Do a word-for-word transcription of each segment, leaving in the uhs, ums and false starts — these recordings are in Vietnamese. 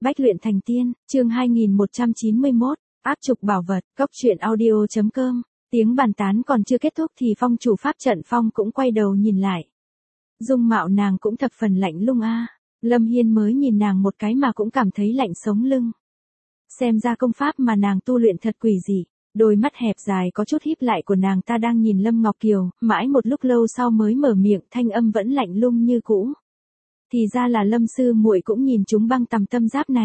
Bách luyện thành tiên, chương hai nghìn một trăm chín mươi mốt, áp trục bảo vật, cốc truyện audio chấm com. Tiếng bàn tán còn chưa kết thúc thì phong chủ pháp trận Phong cũng quay đầu nhìn lại. Dung mạo nàng cũng thập phần lạnh lùng a. Lâm Hiên mới nhìn nàng một cái mà cũng cảm thấy lạnh sống lưng. Xem ra công pháp mà nàng tu luyện thật quỷ dị. Đôi mắt hẹp dài có chút híp lại của nàng ta đang nhìn Lâm Ngọc Kiều, mãi một lúc lâu sau mới mở miệng, thanh âm vẫn lạnh lùng như cũ. Thì ra là Lâm sư muội cũng nhìn chúng băng tầm tâm giáp này.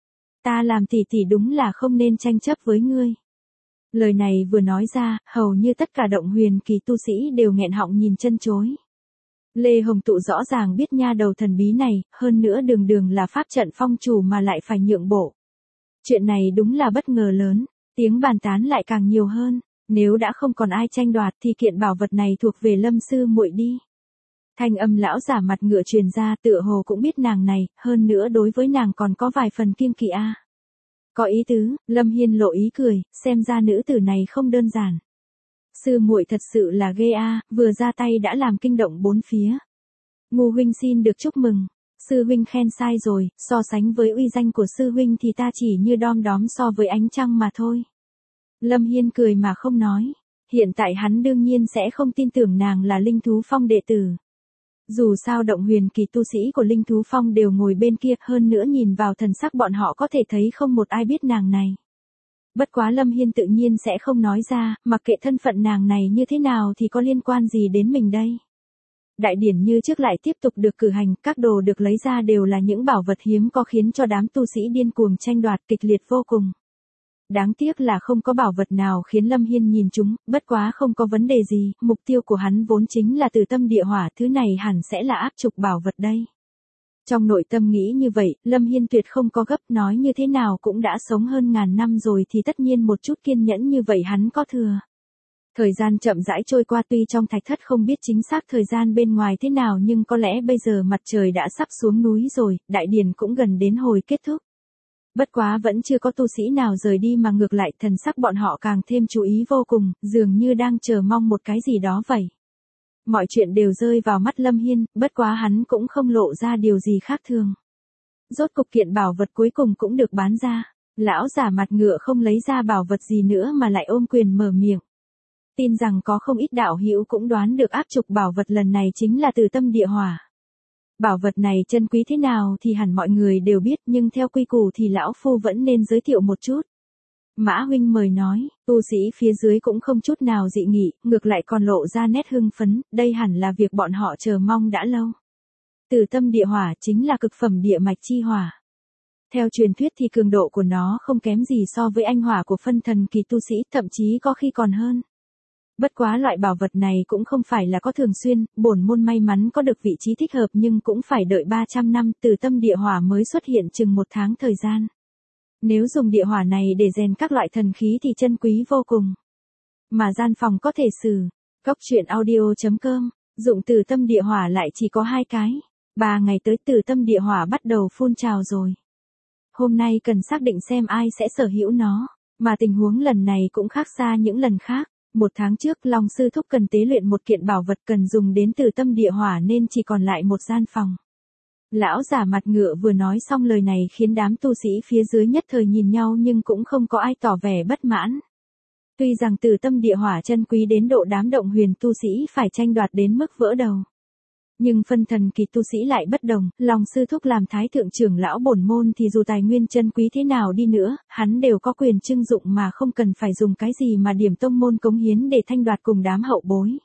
Ta làm tỷ tỷ đúng là không nên tranh chấp với ngươi. Lời này vừa nói ra, hầu như tất cả động huyền kỳ tu sĩ đều nghẹn họng nhìn chân chối. Lê Hồng Tụ rõ ràng biết nha đầu thần bí này, hơn nữa đường đường là pháp trận phong chủ mà lại phải nhượng bộ. Chuyện này đúng là bất ngờ lớn, tiếng bàn tán lại càng nhiều hơn, nếu đã không còn ai tranh đoạt thì kiện bảo vật này thuộc về Lâm sư muội đi. Thanh âm lão giả mặt ngựa truyền ra, tựa hồ cũng biết nàng này, hơn nữa đối với nàng còn có vài phần kiêng kỵ a. Có ý tứ, Lâm Hiên lộ ý cười, xem ra nữ tử này không đơn giản. Sư muội thật sự là ghê a, vừa ra tay đã làm kinh động bốn phía. Ngô huynh xin được chúc mừng, sư huynh khen sai rồi, so sánh với uy danh của sư huynh thì ta chỉ như đom đóm so với ánh trăng mà thôi. Lâm Hiên cười mà không nói, hiện tại hắn đương nhiên sẽ không tin tưởng nàng là Linh Thú Phong đệ tử. Dù sao động huyền kỳ tu sĩ của Linh Thú Phong đều ngồi bên kia, hơn nữa nhìn vào thần sắc bọn họ có thể thấy không một ai biết nàng này. Bất quá Lâm Hiên tự nhiên sẽ không nói ra, mặc kệ thân phận nàng này như thế nào thì có liên quan gì đến mình đây. Đại điển như trước lại tiếp tục được cử hành, các đồ được lấy ra đều là những bảo vật hiếm có khiến cho đám tu sĩ điên cuồng tranh đoạt kịch liệt vô cùng. Đáng tiếc là không có bảo vật nào khiến Lâm Hiên nhìn chúng, bất quá không có vấn đề gì, mục tiêu của hắn vốn chính là Từ Tâm Địa Hỏa, thứ này hẳn sẽ là áp trục bảo vật đây. Trong nội tâm nghĩ như vậy, Lâm Hiên tuyệt không có gấp, nói như thế nào cũng đã sống hơn ngàn năm rồi thì tất nhiên một chút kiên nhẫn như vậy hắn có thừa. Thời gian chậm rãi trôi qua, tuy trong thạch thất không biết chính xác thời gian bên ngoài thế nào nhưng có lẽ bây giờ mặt trời đã sắp xuống núi rồi, đại điển cũng gần đến hồi kết thúc. Bất quá vẫn chưa có tu sĩ nào rời đi mà ngược lại thần sắc bọn họ càng thêm chú ý vô cùng, dường như đang chờ mong một cái gì đó vậy. Mọi chuyện đều rơi vào mắt Lâm Hiên, bất quá hắn cũng không lộ ra điều gì khác thường. Rốt cục kiện bảo vật cuối cùng cũng được bán ra, lão giả mặt ngựa không lấy ra bảo vật gì nữa mà lại ôm quyền mở miệng. Tin rằng có không ít đạo hữu cũng đoán được áp trục bảo vật lần này chính là Từ Tâm Địa Hỏa. Bảo vật này chân quý thế nào thì hẳn mọi người đều biết, nhưng theo quy củ thì lão phu vẫn nên giới thiệu một chút. Mã huynh mời nói, tu sĩ phía dưới cũng không chút nào dị nghị, ngược lại còn lộ ra nét hưng phấn, đây hẳn là việc bọn họ chờ mong đã lâu. Từ Tâm Địa Hỏa chính là cực phẩm địa mạch chi hỏa. Theo truyền thuyết thì cường độ của nó không kém gì so với anh hỏa của phân thần kỳ tu sĩ, thậm chí có khi còn hơn. Bất quá loại bảo vật này cũng không phải là có thường xuyên, bổn môn may mắn có được vị trí thích hợp nhưng cũng phải đợi ba trăm năm, Từ Tâm Địa Hỏa mới xuất hiện chừng một tháng thời gian. Nếu dùng địa hỏa này để rèn các loại thần khí thì chân quý vô cùng. Mà gian phòng có thể sử, cốc truyện audio chấm com, dụng Từ Tâm Địa Hỏa lại chỉ có hai cái. Ba ngày tới Từ Tâm Địa Hỏa bắt đầu phun trào rồi. Hôm nay cần xác định xem ai sẽ sở hữu nó, mà tình huống lần này cũng khác xa những lần khác. Một tháng trước Long sư thúc cần tế luyện một kiện bảo vật cần dùng đến Từ Tâm Địa Hỏa nên chỉ còn lại một gian phòng. Lão giả mặt ngựa vừa nói xong lời này khiến đám tu sĩ phía dưới nhất thời nhìn nhau nhưng cũng không có ai tỏ vẻ bất mãn. Tuy rằng Từ Tâm Địa Hỏa chân quý đến độ đám động huyền tu sĩ phải tranh đoạt đến mức vỡ đầu. Nhưng phân thần kỳ tu sĩ lại bất đồng, Long sư thúc làm thái thượng trưởng lão bổn môn thì dù tài nguyên chân quý thế nào đi nữa, hắn đều có quyền trưng dụng mà không cần phải dùng cái gì mà điểm tông môn cống hiến để thanh đoạt cùng đám hậu bối.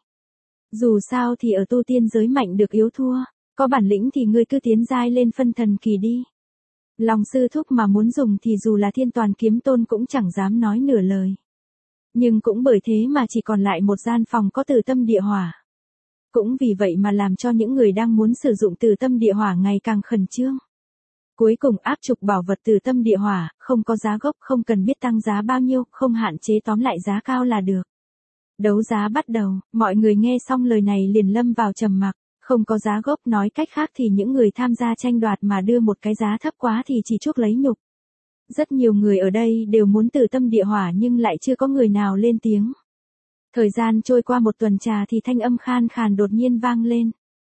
Dù sao thì ở tu tiên giới mạnh được yếu thua, có bản lĩnh thì ngươi cứ tiến giai lên phân thần kỳ đi. Long sư thúc mà muốn dùng thì dù là Thiên Toàn Kiếm Tôn cũng chẳng dám nói nửa lời. Nhưng cũng bởi thế mà chỉ còn lại một gian phòng có Từ Tâm Địa Hỏa. Cũng vì vậy mà làm cho những người đang muốn sử dụng Từ Tâm Địa Hỏa ngày càng khẩn trương. Cuối cùng áp trục bảo vật Từ Tâm Địa Hỏa, không có giá gốc, không cần biết tăng giá bao nhiêu, không hạn chế, tóm lại giá cao là được. Đấu giá bắt đầu, mọi người nghe xong lời này liền lâm vào trầm mặc, không có giá gốc nói cách khác thì những người tham gia tranh đoạt mà đưa một cái giá thấp quá thì chỉ chuốc lấy nhục. Rất nhiều người ở đây đều muốn Từ Tâm Địa Hỏa nhưng lại chưa có người nào lên tiếng. Thời gian trôi qua một tuần trà thì thanh âm khan khàn đột nhiên vang lên.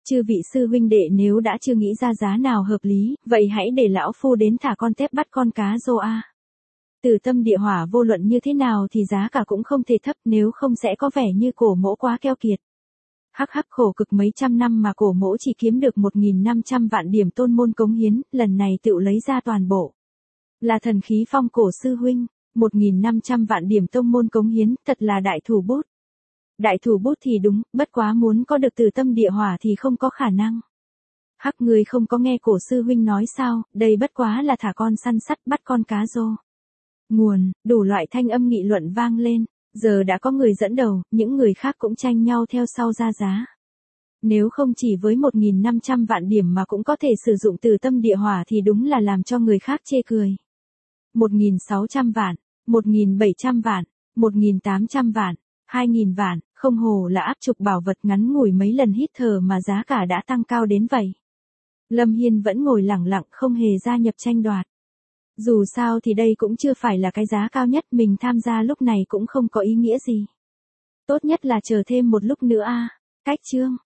Chư vị sư huynh đệ nếu đã chưa nghĩ ra giá nào hợp lý, vậy hãy để lão phu đến thả con tép bắt con cá rô a. Từ tâm địa hỏa vô luận như thế nào thì giá cả cũng không thể thấp, nếu không sẽ có vẻ như cổ mỗ quá keo kiệt. Hắc hắc, khổ cực mấy trăm năm mà cổ mỗ chỉ kiếm được một nghìn năm trăm vạn điểm tôn môn cống hiến, lần này tựu lấy ra toàn bộ. Là thần khí phong cổ sư huynh, một nghìn năm trăm vạn điểm tôn môn cống hiến, thật là đại thủ bút. Đại thủ bút thì đúng, bất quá muốn có được từ tâm địa hỏa thì không có khả năng. Hắc, người không có nghe cổ sư huynh nói sao, đây bất quá là thả con săn sắt bắt con cá rô. Nguồn, đủ loại thanh âm nghị luận vang lên, giờ đã có người dẫn đầu, những người khác cũng tranh nhau theo sau ra giá. Nếu không chỉ với một nghìn năm trăm vạn điểm mà cũng có thể sử dụng từ tâm địa hỏa thì đúng là làm cho người khác chê cười. một nghìn sáu trăm vạn, một nghìn bảy trăm vạn, một nghìn tám trăm vạn, hai nghìn vạn, không hồ là áp trục bảo vật ngắn ngủi mấy lần hít thở mà giá cả đã tăng cao đến vậy. Lâm Hiên vẫn ngồi lẳng lặng không hề gia nhập tranh đoạt. Dù sao thì đây cũng chưa phải là cái giá cao nhất, mình tham gia lúc này cũng không có ý nghĩa gì. Tốt nhất là chờ thêm một lúc nữa a. Cách chương